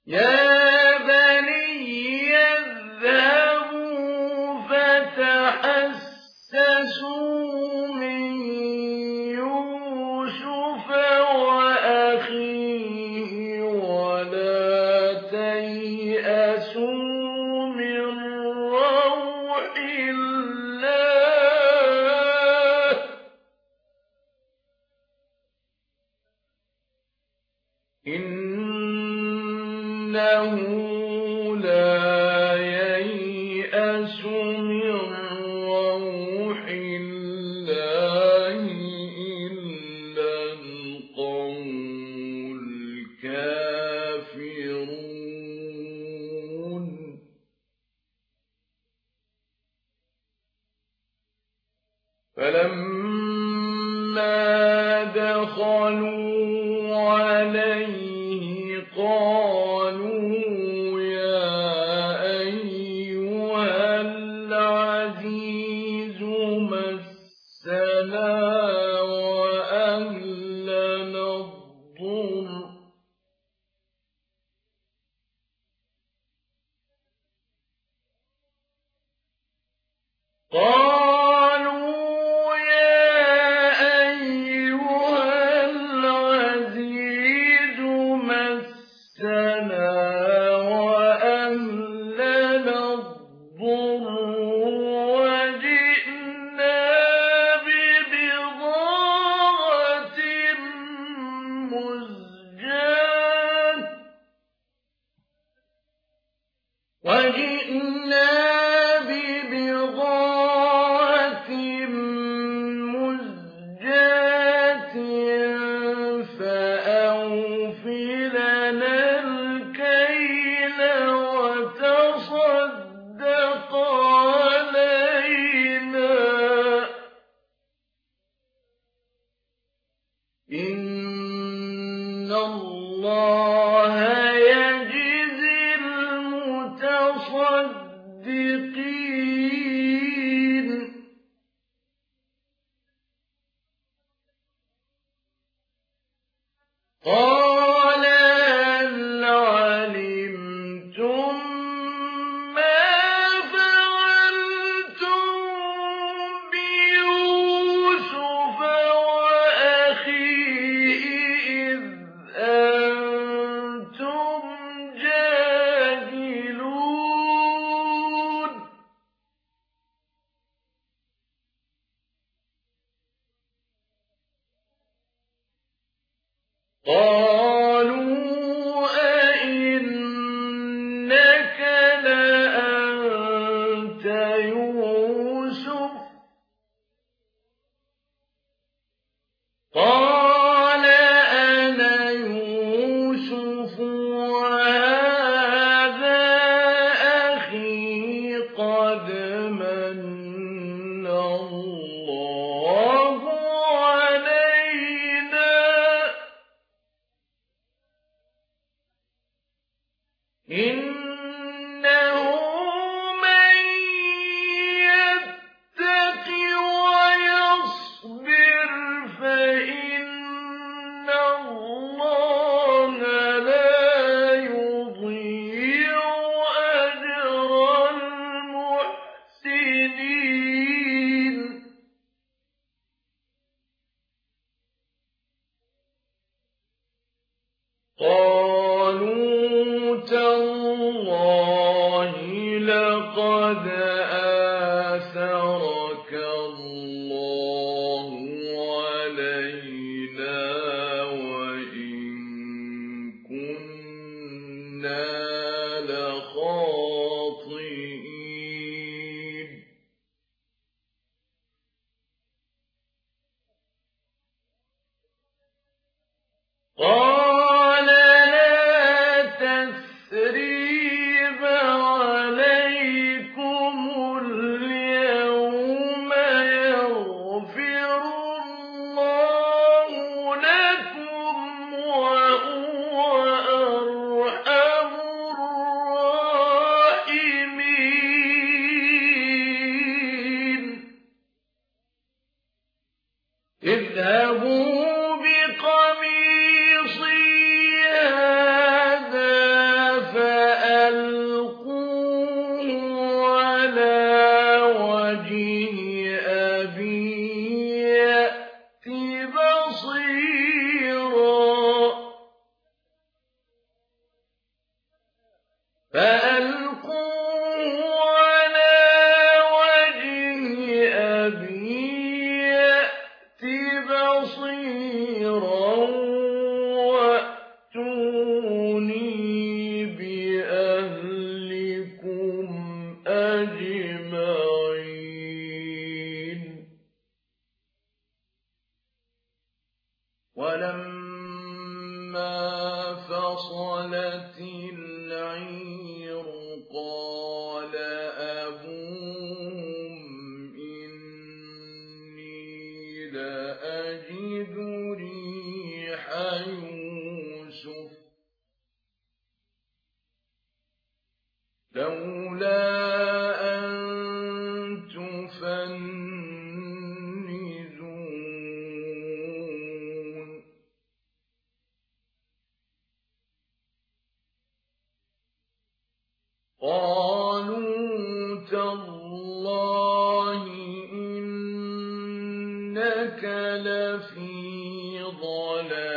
يا بني اذهبوا فتحسسوا من يوسف وأخيه ولا تيأسوا من روح الله إنه لا ييأس من روح الله إلا القوم الكافرون فلما دخلوا عليه قالوا يا أيها العزيز مسنا وأهلنا الضر وجئنا ببضاعة مزجاة فأوف لنا الكيل وتصدق علينا إن الله يجزي المتصدقين قال هل علمتم ما فعلتم بيوسف وأخيه إذ أنتم جاهلون قالوا أئنك لأنت يوسف قال أنا يوسف وهذا أخي قد من الله علينا إنه من يتق ويصبر فإن الله لا يضيع أجر المحسنين قالوا تالله لقد آثرك الله علينا وإن كنا لخاطئين قال لا تثريب عليكم اليوم يغفر الله لكم وهو أرحم الراحمين اذهبوا بقميصي هذا فلما فصلت العير قال أبوهم إني لأجد ريح يوسف لولا أن تفندون قالوا تالله إنك لفي ضلالك